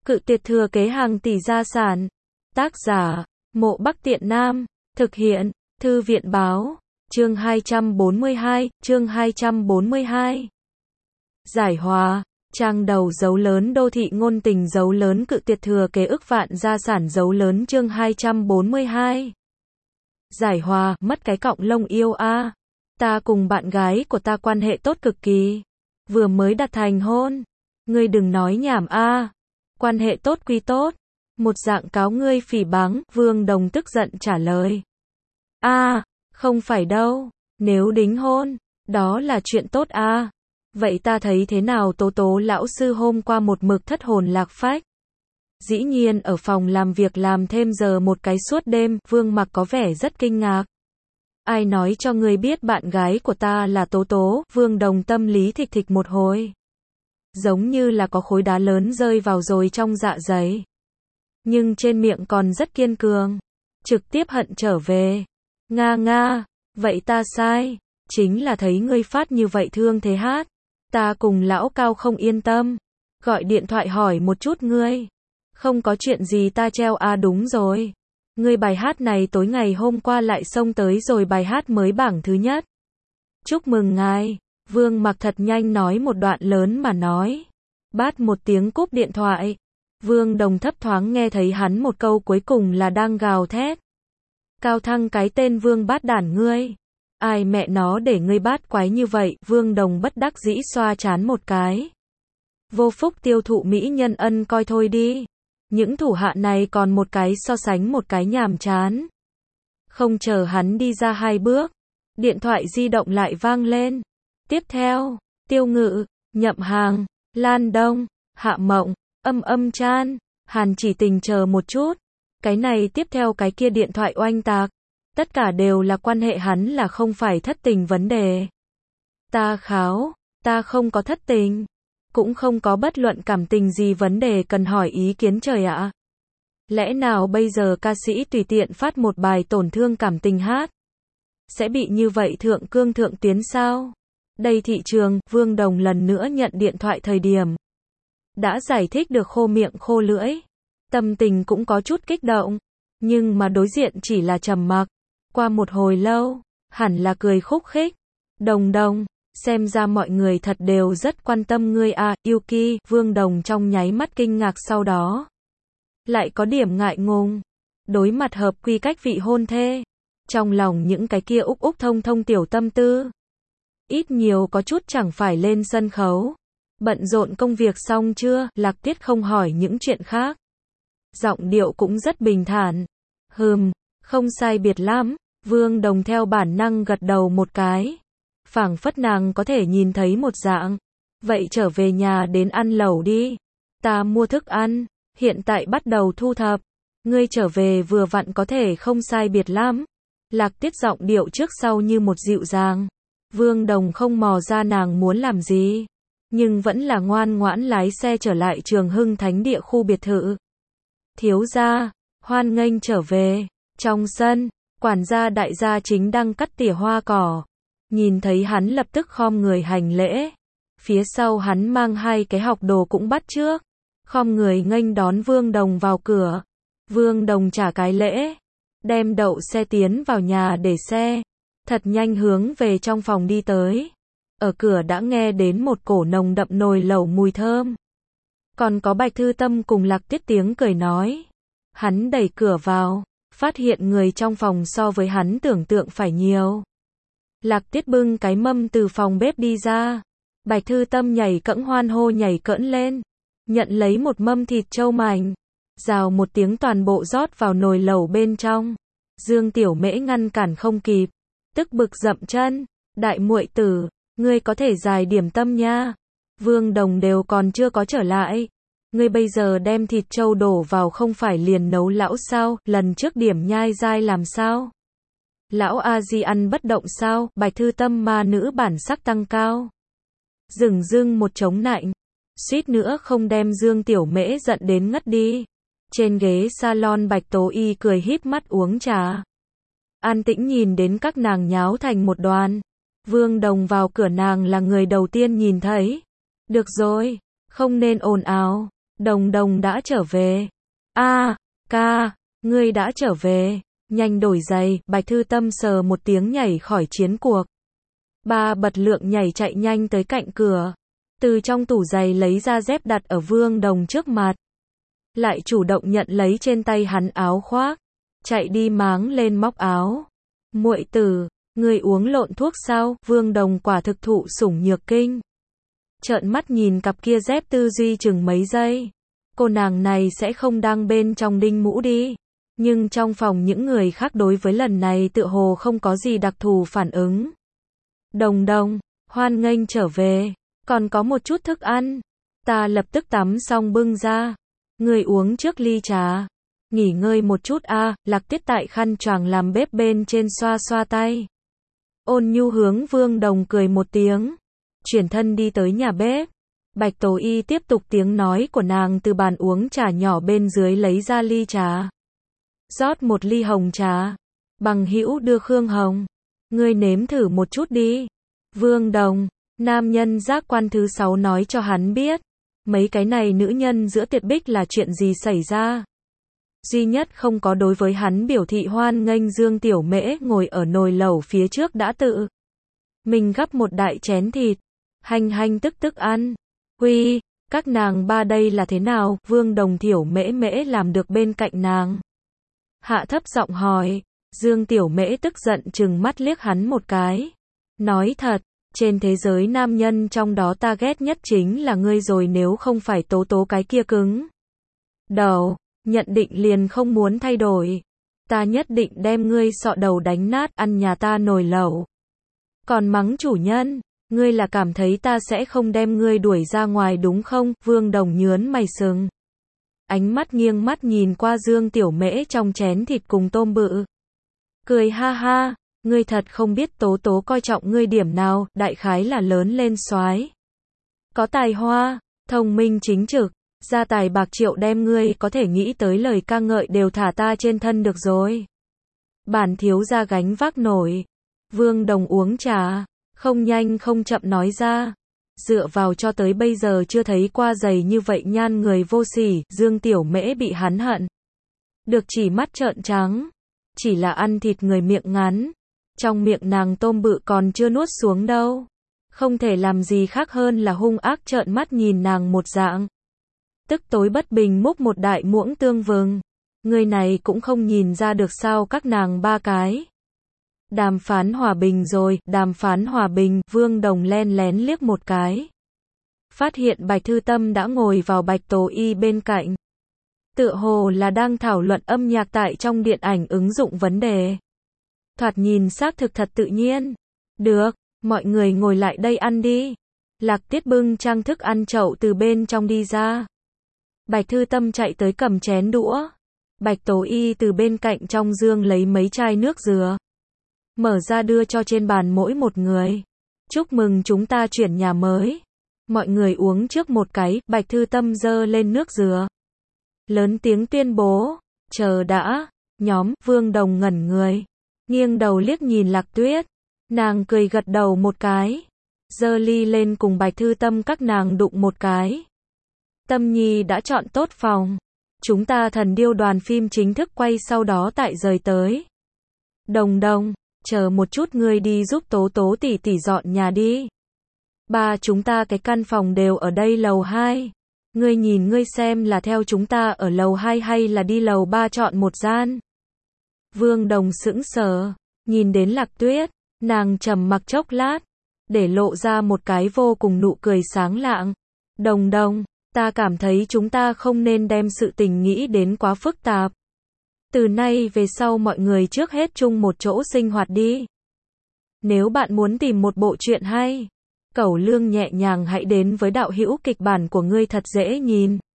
Cự tuyệt thừa kế hàng tỷ gia sản. Tác giả, Mộ Bắc Tiện Nam. Thực hiện, Thư viện báo. Chương 242. Giải hòa. Trang đầu dấu lớn đô thị ngôn tình dấu lớn cự tuyệt thừa kế ức vạn gia sản dấu lớn chương 242. Giải hòa, mất cái cọng lông yêu a. Ta cùng bạn gái của ta quan hệ tốt cực kỳ. Vừa mới đặt thành hôn. Ngươi đừng nói nhảm a. Quan hệ tốt quy tốt. Một dạng cáo ngươi phỉ báng, Vương Đồng tức giận trả lời. Không phải đâu. Nếu đính hôn, đó là chuyện tốt a. Vậy ta thấy thế nào Tố Tố lão sư hôm qua một mực thất hồn lạc phách. Dĩ nhiên ở phòng làm việc làm thêm giờ một cái suốt đêm, Vương Mặc có vẻ rất kinh ngạc. Ai nói cho ngươi biết bạn gái của ta là Tố Tố, Vương Đồng tâm lý thịch thịch một hồi. Giống như là có khối đá lớn rơi vào rồi trong dạ dày. Nhưng trên miệng còn rất kiên cường. Trực tiếp hận trở về. Nga, vậy ta sai. Chính là thấy ngươi phát như vậy thương thế hát. Ta cùng lão Cao không yên tâm. Gọi điện thoại hỏi một chút ngươi. Không có chuyện gì ta treo đúng rồi. Ngươi bài hát này tối ngày hôm qua lại xông tới rồi bài hát mới bảng thứ nhất. Chúc mừng ngài. Vương Mặc thật nhanh nói một đoạn lớn mà nói. Bát một tiếng cúp điện thoại. Vương Đồng thấp thoáng nghe thấy hắn một câu cuối cùng là đang gào thét. Cao Thăng cái tên Vương bát đản ngươi. Ai mẹ nó để ngươi bát quái như vậy, Vương Đồng bất đắc dĩ xoa chán một cái. Vô phúc tiêu thụ mỹ nhân ân coi thôi đi. Những thủ hạ này còn một cái so sánh một cái nhàm chán. Không chờ hắn đi ra hai bước. Điện thoại di động lại vang lên. Tiếp theo, Tiêu Ngự, Nhậm Hàng, Lan Đông, Hạ Mộng, Âm Chan, Hàn Chỉ Tình chờ một chút. Cái này tiếp theo cái kia điện thoại oanh tạc. Tất cả đều là quan hệ hắn là không phải thất tình vấn đề. Ta kháo, ta không có thất tình. Cũng không có bất luận cảm tình gì vấn đề cần hỏi ý kiến trời ạ. Lẽ nào bây giờ ca sĩ tùy tiện phát một bài tổn thương cảm tình hát? Sẽ bị như vậy thượng cương thượng tiến sao? Đây thị trường, Vương Đồng lần nữa nhận điện thoại thời điểm. Đã giải thích được khô miệng khô lưỡi. Tâm tình cũng có chút kích động. Nhưng mà đối diện chỉ là trầm mặc. Qua một hồi lâu, hẳn là cười khúc khích. Đồng, xem ra mọi người thật đều rất quan tâm ngươi Yuki, Vương Đồng trong nháy mắt kinh ngạc sau đó. Lại có điểm ngại ngùng. Đối mặt hợp quy cách vị hôn thê. Trong lòng những cái kia úc thông tiểu tâm tư. Ít nhiều có chút chẳng phải lên sân khấu. Bận rộn công việc xong chưa, Lạc Tiết không hỏi những chuyện khác. Giọng điệu cũng rất bình thản. Không sai biệt lắm. Vương Đồng theo bản năng gật đầu một cái. Phảng phất nàng có thể nhìn thấy một dạng. Vậy trở về nhà đến ăn lẩu đi. Ta mua thức ăn. Hiện tại bắt đầu thu thập. Ngươi trở về vừa vặn có thể không sai biệt lắm. Lạc Tiết giọng điệu trước sau như một dịu dàng. Vương Đồng không mò ra nàng muốn làm gì. Nhưng vẫn là ngoan ngoãn lái xe trở lại Trường Hưng Thánh Địa khu biệt thự. Thiếu gia, hoan nghênh trở về. Trong sân, quản gia đại gia chính đang cắt tỉa hoa cỏ. Nhìn thấy hắn lập tức khom người hành lễ. Phía sau hắn mang hai cái học đồ cũng bắt chước. Khom người nghênh đón Vương Đồng vào cửa. Vương Đồng trả cái lễ. Đem đậu xe tiến vào nhà để xe. Thật nhanh hướng về trong phòng đi tới. Ở cửa đã nghe đến một cổ nồng đậm nồi lẩu mùi thơm. Còn có Bạch Thư Tâm cùng Lạc Tiết tiếng cười nói. Hắn đẩy cửa vào. Phát hiện người trong phòng so với hắn tưởng tượng phải nhiều. Lạc Tiết bưng cái mâm từ phòng bếp đi ra. Bạch Thư Tâm nhảy cẫng hoan hô nhảy cẫng lên. Nhận lấy một mâm thịt trâu mảnh. Rào một tiếng toàn bộ rót vào nồi lẩu bên trong. Dương Tiểu Mễ ngăn cản không kịp. Tức bực dậm chân. Đại muội tử, ngươi có thể dài điểm tâm nha. Vương Đồng đều còn chưa có trở lại. Ngươi bây giờ đem thịt trâu đổ vào không phải liền nấu lão sao, lần trước điểm nhai dai làm sao? Lão A Di ăn bất động sao? Bạch Thư Tâm ma nữ bản sắc tăng cao. Dừng một chống nạnh. Suýt nữa không đem Dương Tiểu Mễ giận đến ngất đi. Trên ghế salon Bạch Tố Y cười híp mắt uống trà. An tĩnh nhìn đến các nàng nháo thành một đoàn. Vương Đồng vào cửa nàng là người đầu tiên nhìn thấy. Được rồi, không nên ồn ào. Đồng Đồng đã trở về. A, ca, ngươi đã trở về. Nhanh đổi giày, Bạch Thư Tâm sờ một tiếng nhảy khỏi chiến cuộc. Ba bật lượng nhảy chạy nhanh tới cạnh cửa. Từ trong tủ giày lấy ra dép đặt ở Vương Đồng trước mặt. Lại chủ động nhận lấy trên tay hắn áo khoác. Chạy đi máng lên móc áo. Muội tử, ngươi uống lộn thuốc sao? Vương Đồng quả thực thụ sủng nhược kinh. Trợn mắt nhìn cặp kia dép tư duy chừng mấy giây. Cô nàng này sẽ không đang bên trong đinh mũ đi. Nhưng trong phòng những người khác đối với lần này tựa hồ không có gì đặc thù phản ứng. Đồng Đồng, hoan nghênh trở về. Còn có một chút thức ăn. Ta lập tức tắm xong bưng ra. Ngươi uống trước ly trà. Nghỉ ngơi một chút a. Lạc Tiết tại khăn choàng làm bếp bên trên xoa xoa tay. Ôn nhu hướng Vương Đồng cười một tiếng. Chuyển thân đi tới nhà bếp. Bạch Tố Y tiếp tục tiếng nói của nàng từ bàn uống trà nhỏ bên dưới lấy ra ly trà. Rót một ly hồng trà. Bằng hữu đưa Khương Hồng. Ngươi nếm thử một chút đi. Vương Đồng, nam nhân giác quan thứ 6 nói cho hắn biết. Mấy cái này nữ nhân giữa Tiệt Bích là chuyện gì xảy ra. Duy nhất không có đối với hắn biểu thị hoan nghênh Dương Tiểu Mễ ngồi ở nồi lẩu phía trước đã tự. Mình gắp một đại chén thịt. Hành tức tức ăn. Huy, các nàng ba đây là thế nào? Vương Đồng Tiểu Mễ làm được bên cạnh nàng. Hạ thấp giọng hỏi. Dương Tiểu Mễ tức giận trừng mắt liếc hắn một cái. Nói thật, trên thế giới nam nhân trong đó ta ghét nhất chính là ngươi rồi, nếu không phải Tố Tố cái kia cứng đầu, nhận định liền không muốn thay đổi. Ta nhất định đem ngươi sọ đầu đánh nát, ăn nhà ta nồi lẩu. Còn mắng chủ nhân, ngươi là cảm thấy ta sẽ không đem ngươi đuổi ra ngoài đúng không? Vương Đồng nhớn mày sừng. Ánh mắt nghiêng mắt nhìn qua Dương Tiểu Mễ trong chén thịt cùng tôm bự. Cười ha ha, ngươi thật không biết Tố Tố coi trọng ngươi điểm nào, đại khái là lớn lên soái. Có tài hoa, thông minh chính trực, gia tài bạc triệu đem ngươi có thể nghĩ tới lời ca ngợi đều thả ta trên thân được rồi. Bản thiếu gia gánh vác nổi. Vương Đồng uống trà, không nhanh không chậm nói ra. Dựa vào cho tới bây giờ chưa thấy qua dày như vậy nhan người vô sỉ. Dương Tiểu Mễ bị hắn hận. Được chỉ mắt trợn trắng. Chỉ là ăn thịt người miệng ngắn. Trong miệng nàng tôm bự còn chưa nuốt xuống đâu. Không thể làm gì khác hơn là hung ác trợn mắt nhìn nàng một dạng. Tức tối bất bình múc một đại muỗng tương vừng. Người này cũng không nhìn ra được sao các nàng ba cái. Đàm phán hòa bình rồi, đàm phán hòa bình. Vương Đồng len lén liếc một cái. Phát hiện Bạch Thư Tâm đã ngồi vào Bạch Tố Y bên cạnh. Tựa hồ là đang thảo luận âm nhạc tại trong điện ảnh ứng dụng vấn đề. Thoạt nhìn xác thực thật tự nhiên. Được, mọi người ngồi lại đây ăn đi. Lạc Tiết bưng trang thức ăn chậu từ bên trong đi ra. Bạch Thư Tâm chạy tới cầm chén đũa. Bạch Tố Y từ bên cạnh trong dương lấy mấy chai nước dừa. Mở ra đưa cho trên bàn mỗi một người. Chúc mừng chúng ta chuyển nhà mới. Mọi người uống trước một cái. Bạch Thư Tâm giơ lên nước dừa. Lớn tiếng tuyên bố. Chờ đã. Nhóm. Vương Đồng ngẩn người. Nghiêng đầu liếc nhìn Lạc Tuyết. Nàng cười gật đầu một cái. Giơ ly lên cùng Bạch Thư Tâm các nàng đụng một cái. Tâm Nhi đã chọn tốt phòng. Chúng ta Thần Điêu đoàn phim chính thức quay sau đó tại rời tới. Đồng Đồng, chờ một chút ngươi đi giúp Tố Tố tỷ tỷ dọn nhà đi. Ba chúng ta cái căn phòng đều ở đây lầu 2. Ngươi nhìn ngươi xem là theo chúng ta ở lầu 2 hay là đi lầu 3 chọn một gian. Vương Đồng sững sờ, nhìn đến Lạc Tuyết, nàng trầm mặc chốc lát, để lộ ra một cái vô cùng nụ cười sáng lạng. Đồng Đồng, ta cảm thấy chúng ta không nên đem sự tình nghĩ đến quá phức tạp. Từ nay về sau mọi người trước hết chung một chỗ sinh hoạt đi. Nếu bạn muốn tìm một bộ truyện hay, Cẩu Lương nhẹ nhàng hãy đến với đạo hữu kịch bản của ngươi thật dễ nhìn.